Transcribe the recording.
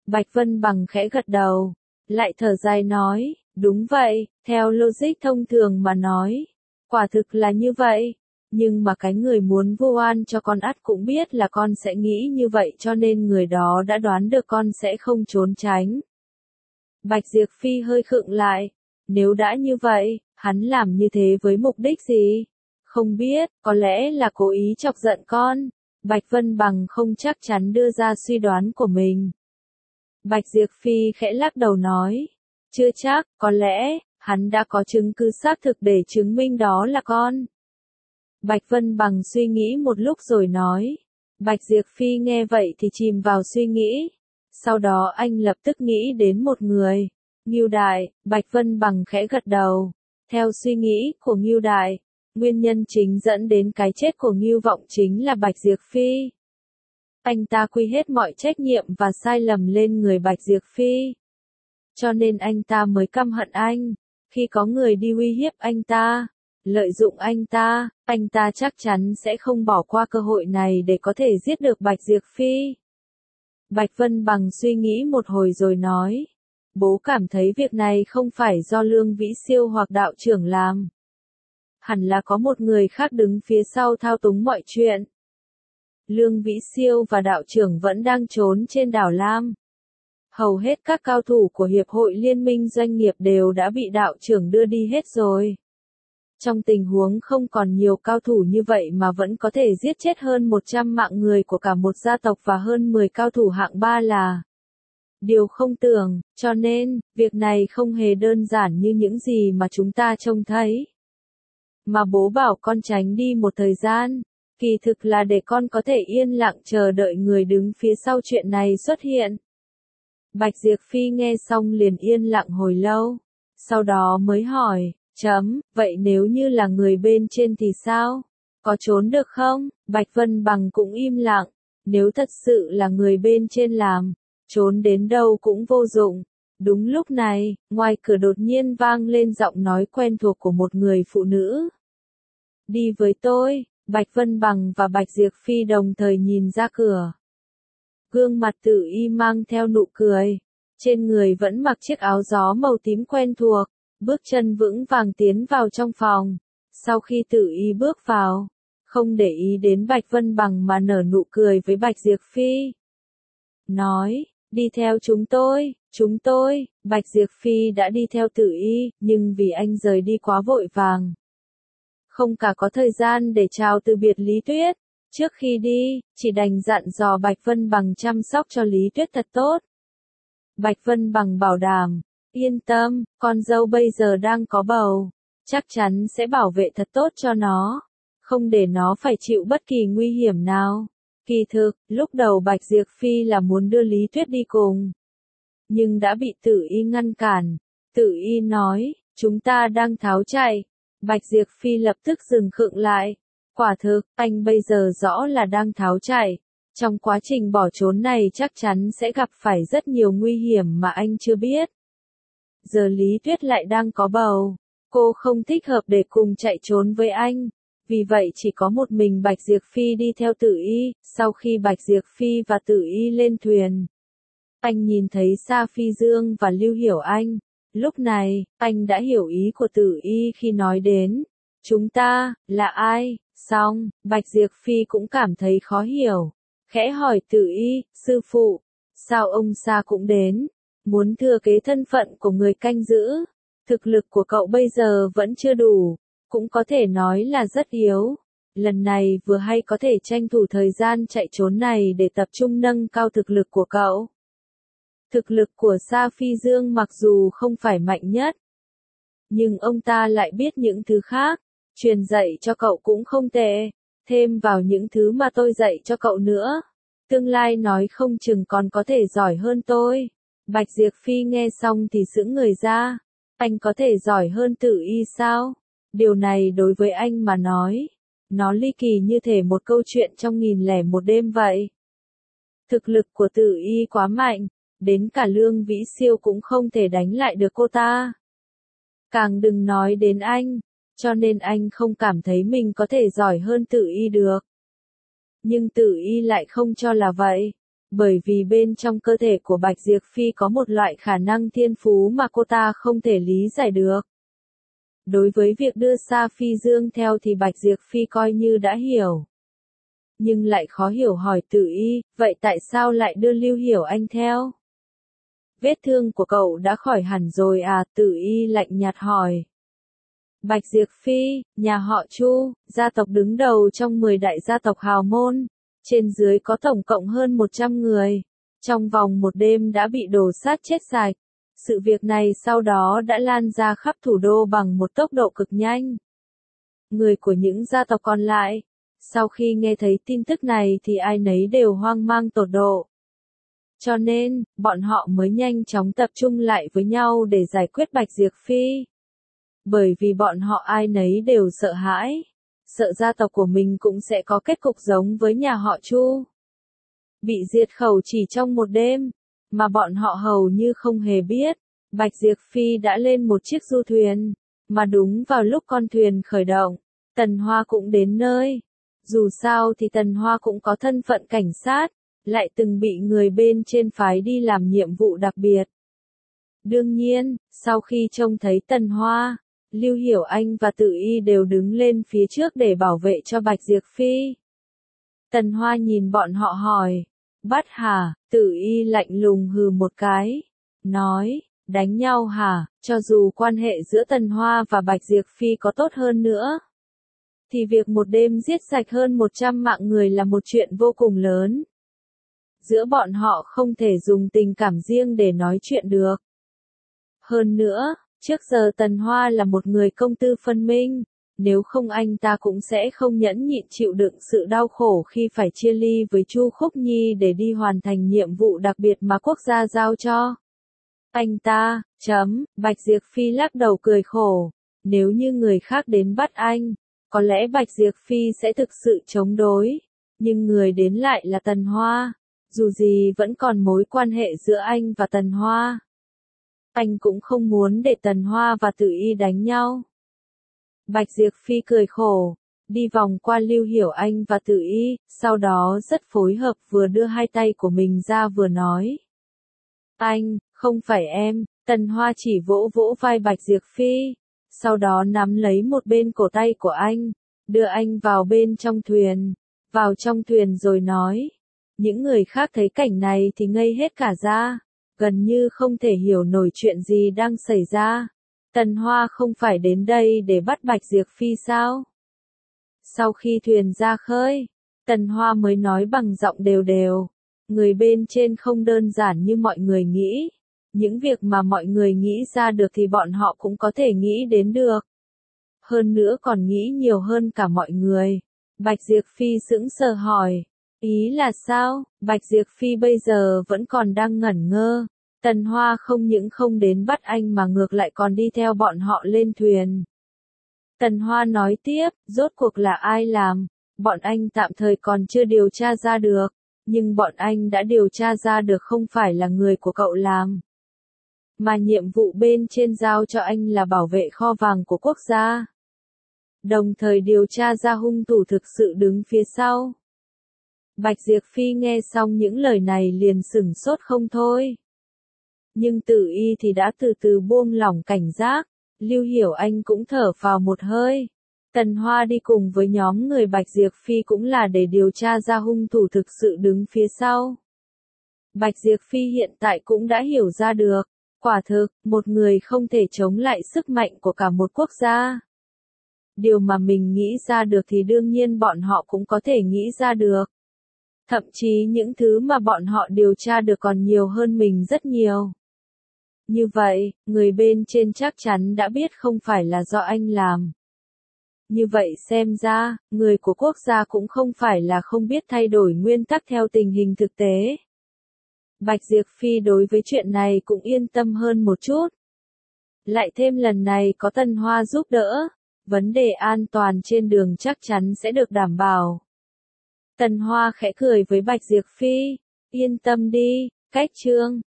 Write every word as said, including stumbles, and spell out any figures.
Bạch Vân Bằng khẽ gật đầu, lại thở dài nói, đúng vậy, theo logic thông thường mà nói, quả thực là như vậy, nhưng mà cái người muốn vu oan cho con ắt cũng biết là con sẽ nghĩ như vậy cho nên người đó đã đoán được con sẽ không trốn tránh. Bạch Diệp Phi hơi khựng lại, nếu đã như vậy, hắn làm như thế với mục đích gì? Không biết, có lẽ là cố ý chọc giận con. Bạch Vân Bằng không chắc chắn đưa ra suy đoán của mình. Bạch Diệp Phi khẽ lắc đầu nói, chưa chắc, có lẽ, hắn đã có chứng cứ xác thực để chứng minh đó là con. Bạch Vân Bằng suy nghĩ một lúc rồi nói. Bạch Diệp Phi nghe vậy thì chìm vào suy nghĩ. Sau đó anh lập tức nghĩ đến một người. Ngưu Đại, Bạch Vân Bằng khẽ gật đầu. Theo suy nghĩ của Ngưu Đại, nguyên nhân chính dẫn đến cái chết của Ngưu Vọng chính là Bạch Diệp Phi. Anh ta quy hết mọi trách nhiệm và sai lầm lên người Bạch Diệp Phi. Cho nên anh ta mới căm hận anh. Khi có người đi uy hiếp anh ta, lợi dụng anh ta, anh ta chắc chắn sẽ không bỏ qua cơ hội này để có thể giết được Bạch Diệp Phi. Bạch Vân Bằng suy nghĩ một hồi rồi nói, bố cảm thấy việc này không phải do Lương Vĩ Siêu hoặc đạo trưởng làm. Hẳn là có một người khác đứng phía sau thao túng mọi chuyện. Lương Vĩ Siêu và đạo trưởng vẫn đang trốn trên đảo Lam. Hầu hết các cao thủ của Hiệp hội Liên minh Doanh nghiệp đều đã bị đạo trưởng đưa đi hết rồi. Trong tình huống không còn nhiều cao thủ như vậy mà vẫn có thể giết chết hơn một trăm mạng người của cả một gia tộc và hơn mười cao thủ hạng ba là điều không tưởng, cho nên, việc này không hề đơn giản như những gì mà chúng ta trông thấy. Mà bố bảo con tránh đi một thời gian, kỳ thực là để con có thể yên lặng chờ đợi người đứng phía sau chuyện này xuất hiện. Bạch Diệp Phi nghe xong liền yên lặng hồi lâu, sau đó mới hỏi, chấm, vậy nếu như là người bên trên thì sao? Có trốn được không? Bạch Vân Bằng cũng im lặng, nếu thật sự là người bên trên làm, trốn đến đâu cũng vô dụng. Đúng lúc này, ngoài cửa đột nhiên vang lên giọng nói quen thuộc của một người phụ nữ. Đi với tôi, Bạch Vân Bằng và Bạch Diệp Phi đồng thời nhìn ra cửa. Gương mặt Tử Y mang theo nụ cười, trên người vẫn mặc chiếc áo gió màu tím quen thuộc, bước chân vững vàng tiến vào trong phòng. Sau khi Tử Y bước vào, không để ý đến Bạch Vân Bằng mà nở nụ cười với Bạch Diệp Phi. Nói, đi theo chúng tôi, chúng tôi, Bạch Diệp Phi đã đi theo Tử Y, nhưng vì anh rời đi quá vội vàng. Không cả có thời gian để chào từ biệt Lý Tuyết. Trước khi đi, chỉ đành dặn dò Bạch Vân Bằng chăm sóc cho Lý Tuyết thật tốt. Bạch Vân Bằng bảo đảm, yên tâm, con dâu bây giờ đang có bầu, chắc chắn sẽ bảo vệ thật tốt cho nó, không để nó phải chịu bất kỳ nguy hiểm nào. Kỳ thực, lúc đầu Bạch Diệp Phi là muốn đưa Lý Tuyết đi cùng, nhưng đã bị Tử Y ngăn cản. Tử Y nói, chúng ta đang tháo chạy. Bạch Diệp Phi lập tức dừng khựng lại. Quả thực, anh bây giờ rõ là đang tháo chạy. Trong quá trình bỏ trốn này chắc chắn sẽ gặp phải rất nhiều nguy hiểm mà anh chưa biết. Giờ Lý Tuyết lại đang có bầu. Cô không thích hợp để cùng chạy trốn với anh. Vì vậy chỉ có một mình Bạch Diệp Phi đi theo Tử Y. Sau khi Bạch Diệp Phi và Tử Y lên thuyền, anh nhìn thấy Sa Phi Dương và Lưu Hiểu Anh. Lúc này, anh đã hiểu ý của Tử Y khi nói đến, chúng ta, là ai? Xong, Bạch Diệp Phi cũng cảm thấy khó hiểu. Khẽ hỏi Tử Y, sư phụ, sao ông Sa cũng đến? Muốn thừa kế thân phận của người canh giữ. Thực lực của cậu bây giờ vẫn chưa đủ, cũng có thể nói là rất yếu. Lần này vừa hay có thể tranh thủ thời gian chạy trốn này để tập trung nâng cao thực lực của cậu. Thực lực của Sa Phi Dương mặc dù không phải mạnh nhất, nhưng ông ta lại biết những thứ khác, truyền dạy cho cậu cũng không tệ, thêm vào những thứ mà tôi dạy cho cậu nữa. Tương lai nói không chừng còn có thể giỏi hơn tôi. Bạch Diệp Phi nghe xong thì sững người ra, anh có thể giỏi hơn Tử Y sao? Điều này đối với anh mà nói, nó ly kỳ như thể một câu chuyện trong nghìn lẻ một đêm vậy. Thực lực của Tử Y quá mạnh, đến cả Lương Vĩ Siêu cũng không thể đánh lại được cô ta. Càng đừng nói đến anh, cho nên anh không cảm thấy mình có thể giỏi hơn Tử Y được. Nhưng Tử Y lại không cho là vậy. Bởi vì bên trong cơ thể của Bạch Diệp Phi có một loại khả năng thiên phú mà cô ta không thể lý giải được. Đối với việc đưa Sa Phi Dương theo thì Bạch Diệp Phi coi như đã hiểu. Nhưng lại khó hiểu hỏi Tử Y, vậy tại sao lại đưa Lưu Hiểu Anh theo? Vết thương của cậu đã khỏi hẳn rồi à? Tử Y lạnh nhạt hỏi. Bạch Diệp Phi, nhà họ Chu, gia tộc đứng đầu trong mười đại gia tộc hào môn, trên dưới có tổng cộng hơn một trăm người, trong vòng một đêm đã bị đổ sát chết sạch. Sự việc này sau đó đã lan ra khắp thủ đô bằng một tốc độ cực nhanh. Người của những gia tộc còn lại, sau khi nghe thấy tin tức này thì ai nấy đều hoang mang tột độ. Cho nên, bọn họ mới nhanh chóng tập trung lại với nhau để giải quyết Bạch Diệp Phi. Bởi vì bọn họ ai nấy đều sợ hãi, sợ gia tộc của mình cũng sẽ có kết cục giống với nhà họ Chu. Bị diệt khẩu chỉ trong một đêm, mà bọn họ hầu như không hề biết, Bạch Diệp Phi đã lên một chiếc du thuyền, mà đúng vào lúc con thuyền khởi động, Tần Hoa cũng đến nơi. Dù sao thì Tần Hoa cũng có thân phận cảnh sát, lại từng bị người bên trên phái đi làm nhiệm vụ đặc biệt. Đương nhiên, sau khi trông thấy Tần Hoa, Lưu Hiểu Anh và Tử Y đều đứng lên phía trước để bảo vệ cho Bạch Diệp Phi. Tần Hoa nhìn bọn họ hỏi, bắt hả? Tử Y lạnh lùng hừ một cái, nói, đánh nhau hả? Cho dù quan hệ giữa Tần Hoa và Bạch Diệp Phi có tốt hơn nữa, thì việc một đêm giết sạch hơn một trăm mạng người là một chuyện vô cùng lớn. Giữa bọn họ không thể dùng tình cảm riêng để nói chuyện được. Hơn nữa, trước giờ Tần Hoa là một người công tư phân minh, nếu không anh ta cũng sẽ không nhẫn nhịn chịu đựng sự đau khổ khi phải chia ly với Chu Khúc Nhi để đi hoàn thành nhiệm vụ đặc biệt mà quốc gia giao cho. Anh ta, chấm, Bạch Diệp Phi lắc đầu cười khổ, nếu như người khác đến bắt anh, có lẽ Bạch Diệp Phi sẽ thực sự chống đối, nhưng người đến lại là Tần Hoa, dù gì vẫn còn mối quan hệ giữa anh và Tần Hoa. Anh cũng không muốn để Tần Hoa và Tử Y đánh nhau. Bạch Diệp Phi cười khổ, đi vòng qua Lưu Hiểu Anh và Tử Y, sau đó rất phối hợp vừa đưa hai tay của mình ra vừa nói. Anh, không phải em. Tần Hoa chỉ vỗ vỗ vai Bạch Diệp Phi, sau đó nắm lấy một bên cổ tay của anh, đưa anh vào bên trong thuyền, vào trong thuyền rồi nói. Những người khác thấy cảnh này thì ngây hết cả ra, gần như không thể hiểu nổi chuyện gì đang xảy ra. Tần Hoa không phải đến đây để bắt Bạch Diệp Phi sao? Sau khi thuyền ra khơi, Tần Hoa mới nói bằng giọng đều đều, người bên trên không đơn giản như mọi người nghĩ. Những việc mà mọi người nghĩ ra được thì bọn họ cũng có thể nghĩ đến được. Hơn nữa còn nghĩ nhiều hơn cả mọi người. Bạch Diệp Phi sững sờ hỏi, ý là sao? Bạch Diệp Phi bây giờ vẫn còn đang ngẩn ngơ. Tần Hoa không những không đến bắt anh mà ngược lại còn đi theo bọn họ lên thuyền. Tần Hoa nói tiếp, rốt cuộc là ai làm? Bọn anh tạm thời còn chưa điều tra ra được, nhưng bọn anh đã điều tra ra được không phải là người của cậu làm. Mà nhiệm vụ bên trên giao cho anh là bảo vệ kho vàng của quốc gia. Đồng thời điều tra ra hung thủ thực sự đứng phía sau. Bạch Diệp Phi nghe xong những lời này liền sửng sốt không thôi. Nhưng Tử Y thì đã từ từ buông lỏng cảnh giác, Lưu Hiểu Anh cũng thở phào một hơi. Tần Hoa đi cùng với nhóm người Bạch Diệp Phi cũng là để điều tra ra hung thủ thực sự đứng phía sau. Bạch Diệp Phi hiện tại cũng đã hiểu ra được. Quả thực, một người không thể chống lại sức mạnh của cả một quốc gia. Điều mà mình nghĩ ra được thì đương nhiên bọn họ cũng có thể nghĩ ra được. Thậm chí những thứ mà bọn họ điều tra được còn nhiều hơn mình rất nhiều. Như vậy, người bên trên chắc chắn đã biết không phải là do anh làm. Như vậy xem ra, người của quốc gia cũng không phải là không biết thay đổi nguyên tắc theo tình hình thực tế. Bạch Diệp Phi đối với chuyện này cũng yên tâm hơn một chút. Lại thêm lần này có Tần Hoa giúp đỡ, vấn đề an toàn trên đường chắc chắn sẽ được đảm bảo. Tần Hoa khẽ cười với Bạch Diệp Phi, yên tâm đi, cách chương.